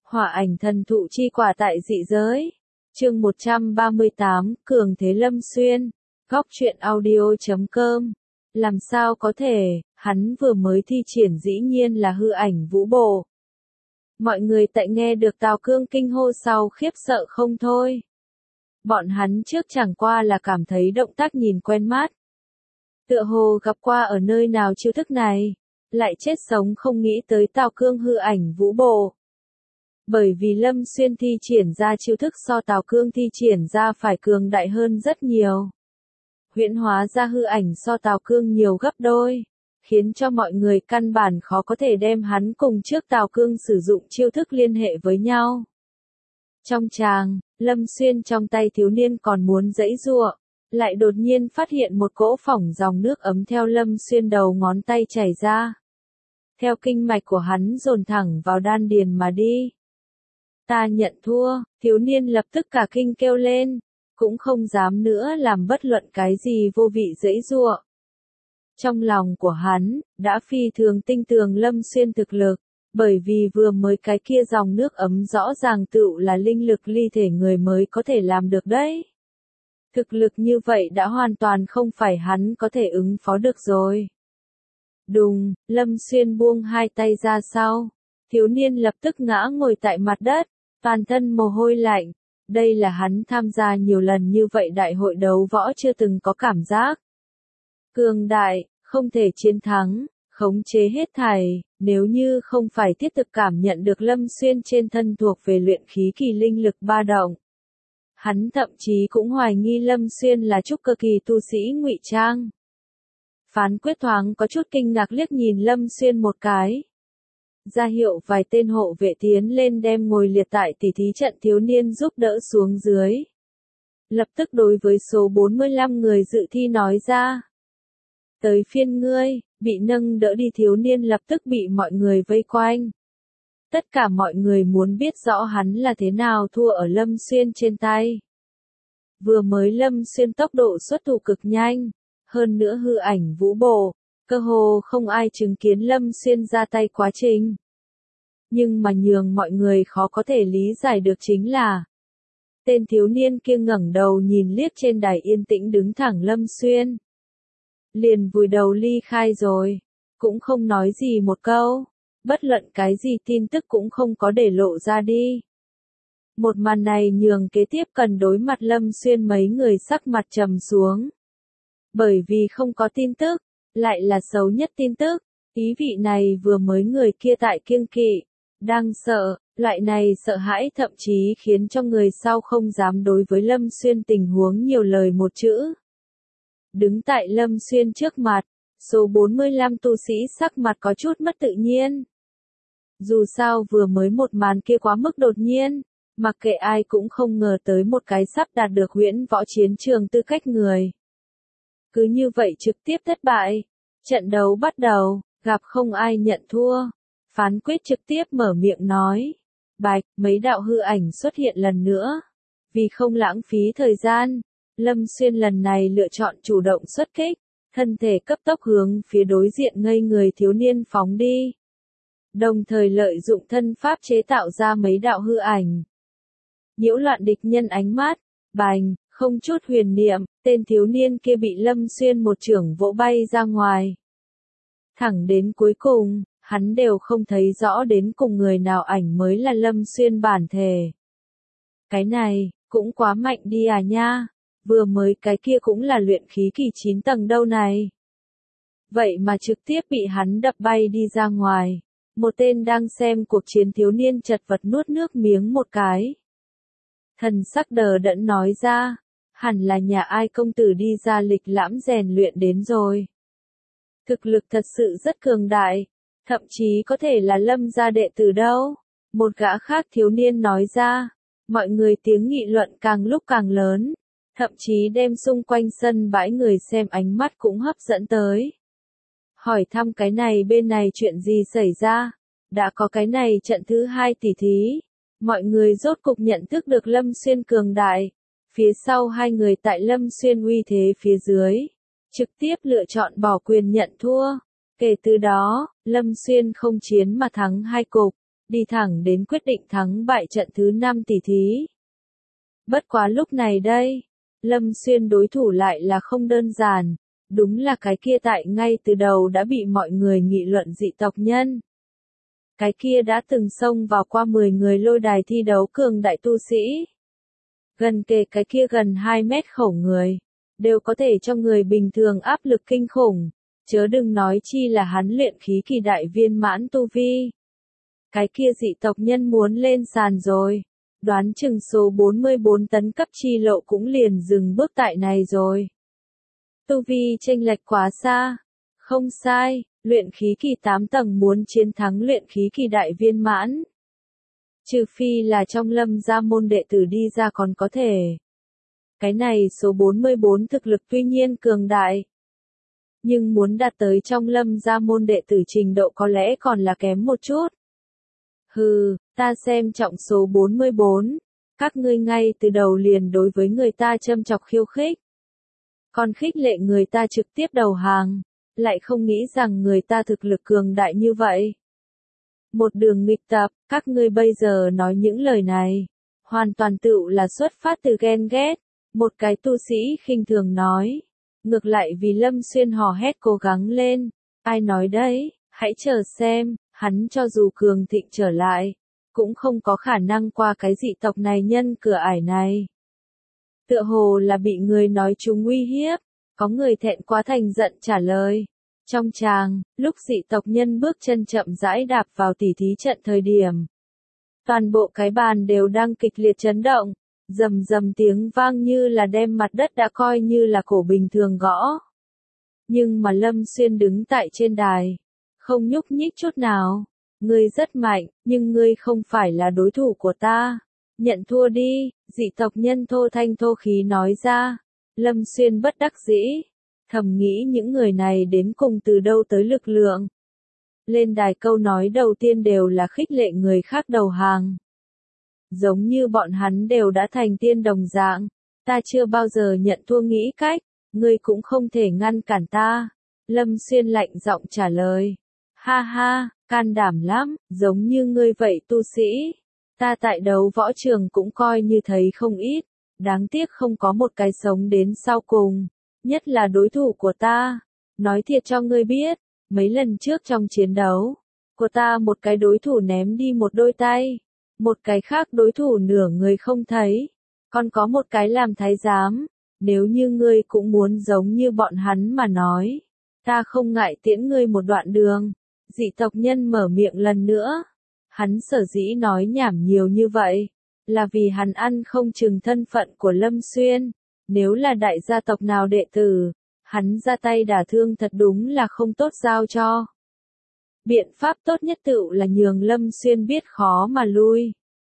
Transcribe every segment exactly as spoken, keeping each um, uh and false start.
Hỏa ảnh thần thụ chi quả tại dị giới. Chương một trăm ba mươi tám, Cường Thế Lâm Xuyên. Góc truyện audio chấm com. Làm sao có thể, hắn vừa mới thi triển dĩ nhiên là hư ảnh vũ bộ. Mọi người tại nghe được Tào Cương kinh hô sau khiếp sợ không thôi. Bọn hắn trước chẳng qua là cảm thấy động tác nhìn quen mắt. Tựa hồ gặp qua ở nơi nào chiêu thức này, lại chết sống không nghĩ tới Tào Cương hư ảnh vũ bộ. Bởi vì Lâm Xuyên thi triển ra chiêu thức so Tào Cương thi triển ra phải cường đại hơn rất nhiều. Huyễn hóa ra hư ảnh so Tào Cương nhiều gấp đôi, khiến cho mọi người căn bản khó có thể đem hắn cùng trước Tào Cương sử dụng chiêu thức liên hệ với nhau. Trong tràng, Lâm Xuyên trong tay thiếu niên còn muốn giãy giụa, lại đột nhiên phát hiện một cỗ phỏng dòng nước ấm theo Lâm Xuyên đầu ngón tay chảy ra. Theo kinh mạch của hắn dồn thẳng vào đan điền mà đi. Ta nhận thua, thiếu niên lập tức cả kinh kêu lên, cũng không dám nữa làm bất luận cái gì vô vị giãy giụa. Trong lòng của hắn, đã phi thường tinh tường Lâm Xuyên thực lực, bởi vì vừa mới cái kia dòng nước ấm rõ ràng tựu là linh lực ly thể người mới có thể làm được đấy. Thực lực như vậy đã hoàn toàn không phải hắn có thể ứng phó được rồi. Đùng, Lâm Xuyên buông hai tay ra sau, thiếu niên lập tức ngã ngồi tại mặt đất, toàn thân mồ hôi lạnh. Đây là hắn tham gia nhiều lần như vậy đại hội đấu võ chưa từng có cảm giác. Cường đại, không thể chiến thắng, khống chế hết thảy, nếu như không phải thiết thực cảm nhận được Lâm Xuyên trên thân thuộc về luyện khí kỳ linh lực ba động. Hắn thậm chí cũng hoài nghi Lâm Xuyên là trúc cơ kỳ tu sĩ ngụy trang. Phán Quyết thoáng có chút kinh ngạc liếc nhìn Lâm Xuyên một cái. Ra hiệu vài tên hộ vệ tiến lên đem ngồi liệt tại tỉ thí trận thiếu niên giúp đỡ xuống dưới. Lập tức đối với số bốn mươi lăm người dự thi nói ra. Tới phiên ngươi, bị nâng đỡ đi thiếu niên lập tức bị mọi người vây quanh. Tất cả mọi người muốn biết rõ hắn là thế nào thua ở Lâm Xuyên trên tay. Vừa mới Lâm Xuyên tốc độ xuất thủ cực nhanh, hơn nữa hư ảnh vũ bộ, cơ hồ không ai chứng kiến Lâm Xuyên ra tay quá trình. Nhưng mà nhường mọi người khó có thể lý giải được chính là, tên thiếu niên kia ngẩng đầu nhìn liếc trên đài yên tĩnh đứng thẳng Lâm Xuyên. Liền vùi đầu ly khai rồi, cũng không nói gì một câu, bất luận cái gì tin tức cũng không có để lộ ra đi. Một màn này nhường kế tiếp cần đối mặt Lâm Xuyên mấy người sắc mặt trầm xuống. Bởi vì không có tin tức, lại là xấu nhất tin tức, ý vị này vừa mới người kia tại kiêng kỵ, đang sợ, loại này sợ hãi thậm chí khiến cho người sau không dám đối với Lâm Xuyên tình huống nhiều lời một chữ. Đứng tại Lâm Xuyên trước mặt, số bốn mươi lăm tu sĩ sắc mặt có chút mất tự nhiên. Dù sao vừa mới một màn kia quá mức đột nhiên, mặc kệ ai cũng không ngờ tới một cái sắp đạt được huyễn võ chiến trường tư cách người. Cứ như vậy trực tiếp thất bại. Trận đấu bắt đầu, gặp không ai nhận thua. Phán Quyết trực tiếp mở miệng nói. Bạch, mấy đạo hư ảnh xuất hiện lần nữa. Vì không lãng phí thời gian, Lâm Xuyên lần này lựa chọn chủ động xuất kích, thân thể cấp tốc hướng phía đối diện ngây người thiếu niên phóng đi. Đồng thời lợi dụng thân pháp chế tạo ra mấy đạo hư ảnh. Nhiễu loạn địch nhân ánh mắt, bành, không chút huyền niệm, tên thiếu niên kia bị Lâm Xuyên một chưởng vỗ bay ra ngoài. Thẳng đến cuối cùng, hắn đều không thấy rõ đến cùng người nào ảnh mới là Lâm Xuyên bản thể. Cái này, cũng quá mạnh đi à nha, vừa mới cái kia cũng là luyện khí kỳ chín tầng đâu này. Vậy mà trực tiếp bị hắn đập bay đi ra ngoài. Một tên đang xem cuộc chiến thiếu niên chật vật nuốt nước miếng một cái. Thần sắc đờ đẫn nói ra, hẳn là nhà ai công tử đi ra lịch lãm rèn luyện đến rồi. Thực lực thật sự rất cường đại, thậm chí có thể là Lâm gia đệ tử đâu. Một gã khác thiếu niên nói ra, mọi người tiếng nghị luận càng lúc càng lớn, thậm chí đem xung quanh sân bãi người xem ánh mắt cũng hấp dẫn tới. Hỏi thăm cái này bên này chuyện gì xảy ra, đã có cái này trận thứ hai tỉ thí, mọi người rốt cục nhận thức được Lâm Xuyên cường đại, phía sau hai người tại Lâm Xuyên uy thế phía dưới, trực tiếp lựa chọn bỏ quyền nhận thua, kể từ đó, Lâm Xuyên không chiến mà thắng hai cục, đi thẳng đến quyết định thắng bại trận thứ năm tỷ thí. Bất quá lúc này đây, Lâm Xuyên đối thủ lại là không đơn giản, đúng là cái kia tại ngay từ đầu đã bị mọi người nghị luận dị tộc nhân. Cái kia đã từng xông vào qua mười người lôi đài thi đấu cường đại tu sĩ. Gần kề cái kia gần hai mét khẩu người, đều có thể cho người bình thường áp lực kinh khủng, chớ đừng nói chi là hắn luyện khí kỳ đại viên mãn tu vi. Cái kia dị tộc nhân muốn lên sàn rồi, đoán chừng số bốn mươi bốn tấn cấp chi lộ cũng liền dừng bước tại này rồi. Tu vi chênh lệch quá xa, không sai, luyện khí kỳ tám tầng muốn chiến thắng luyện khí kỳ đại viên mãn. Trừ phi là trong Lâm gia môn đệ tử đi ra còn có thể. Cái này số bốn mươi bốn thực lực tuy nhiên cường đại. Nhưng muốn đạt tới trong Lâm gia môn đệ tử trình độ có lẽ còn là kém một chút. Hừ, ta xem trọng số bốn mươi bốn. Các ngươi ngay từ đầu liền đối với người ta châm chọc khiêu khích. Còn khích lệ người ta trực tiếp đầu hàng, lại không nghĩ rằng người ta thực lực cường đại như vậy. Một đường nghịch tập, các ngươi bây giờ nói những lời này, hoàn toàn tựu là xuất phát từ ghen ghét, một cái tu sĩ khinh thường nói. Ngược lại vì Lâm Xuyên hò hét cố gắng lên, ai nói đấy, hãy chờ xem, hắn cho dù cường thịnh trở lại, cũng không có khả năng qua cái dị tộc này nhân cửa ải này. Tựa hồ là bị người nói chúng uy hiếp, có người thẹn quá thành giận trả lời. Trong tràng, lúc dị tộc nhân bước chân chậm rãi đạp vào tỉ thí trận thời điểm. Toàn bộ cái bàn đều đang kịch liệt chấn động, rầm rầm tiếng vang như là đem mặt đất đã coi như là cổ bình thường gõ. Nhưng mà Lâm Xuyên đứng tại trên đài, không nhúc nhích chút nào. Ngươi rất mạnh, nhưng ngươi không phải là đối thủ của ta. Nhận thua đi, dị tộc nhân thô thanh thô khí nói ra. Lâm Xuyên bất đắc dĩ, thầm nghĩ những người này đến cùng từ đâu tới lực lượng. Lên đài câu nói đầu tiên đều là khích lệ người khác đầu hàng. Giống như bọn hắn đều đã thành tiên đồng dạng, ta chưa bao giờ nhận thua nghĩ cách, ngươi cũng không thể ngăn cản ta. Lâm Xuyên lạnh giọng trả lời. Ha ha, can đảm lắm, giống như ngươi vậy tu sĩ. Ta tại đấu võ trường cũng coi như thấy không ít, đáng tiếc không có một cái sống đến sau cùng, nhất là đối thủ của ta. Nói thiệt cho ngươi biết, mấy lần trước trong chiến đấu, của ta một cái đối thủ ném đi một đôi tay, một cái khác đối thủ nửa người không thấy, còn có một cái làm thái giám. Nếu như ngươi cũng muốn giống như bọn hắn mà nói, ta không ngại tiễn ngươi một đoạn đường. Dị tộc nhân mở miệng lần nữa. Hắn sở dĩ nói nhảm nhiều như vậy, là vì hắn ăn không chừng thân phận của Lâm Xuyên. Nếu là đại gia tộc nào đệ tử, hắn ra tay đả thương thật đúng là không tốt giao cho. Biện pháp tốt nhất tựu là nhường Lâm Xuyên biết khó mà lui.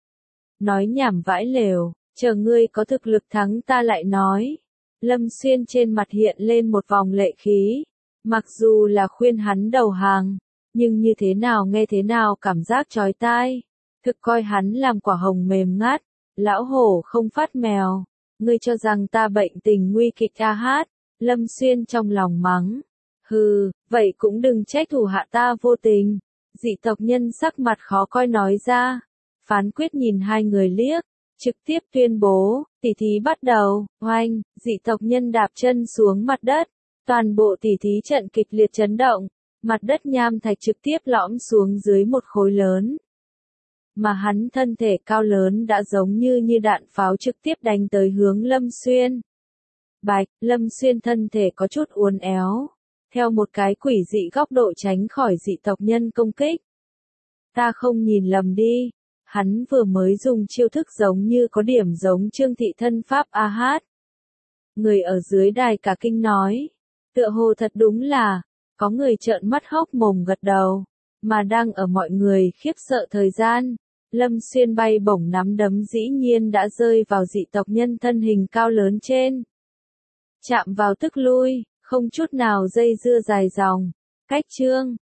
Nói nhảm vãi lều, chờ ngươi có thực lực thắng ta lại nói. Lâm Xuyên trên mặt hiện lên một vòng lệ khí. Mặc dù là khuyên hắn đầu hàng, nhưng như thế nào nghe thế nào cảm giác chói tai. Thực coi hắn làm quả hồng mềm ngát, lão hổ không phát mèo. Ngươi cho rằng ta bệnh tình nguy kịch a hát. Lâm Xuyên trong lòng mắng. Hừ, vậy cũng đừng trách thủ hạ ta vô tình. Dị tộc nhân sắc mặt khó coi nói ra. Phán quyết nhìn hai người liếc, trực tiếp tuyên bố, tỉ thí bắt đầu. Oanh, dị tộc nhân đạp chân xuống mặt đất. Toàn bộ tỉ thí trận kịch liệt chấn động. Mặt đất nham thạch trực tiếp lõm xuống dưới một khối lớn. Mà hắn thân thể cao lớn đã giống như như đạn pháo trực tiếp đánh tới hướng Lâm Xuyên. Bạch, Lâm Xuyên thân thể có chút uốn éo, theo một cái quỷ dị góc độ tránh khỏi dị tộc nhân công kích. Ta không nhìn lầm đi, hắn vừa mới dùng chiêu thức giống như có điểm giống Trương Thị thân pháp a hát. Người ở dưới đài cả kinh nói, tựa hồ thật đúng là, có người trợn mắt hốc mồm gật đầu, mà đang ở mọi người khiếp sợ thời gian. Lâm Xuyên bay bổng nắm đấm dĩ nhiên đã rơi vào dị tộc nhân thân hình cao lớn trên. Chạm vào tức lui, không chút nào dây dưa dài dòng. Cách chương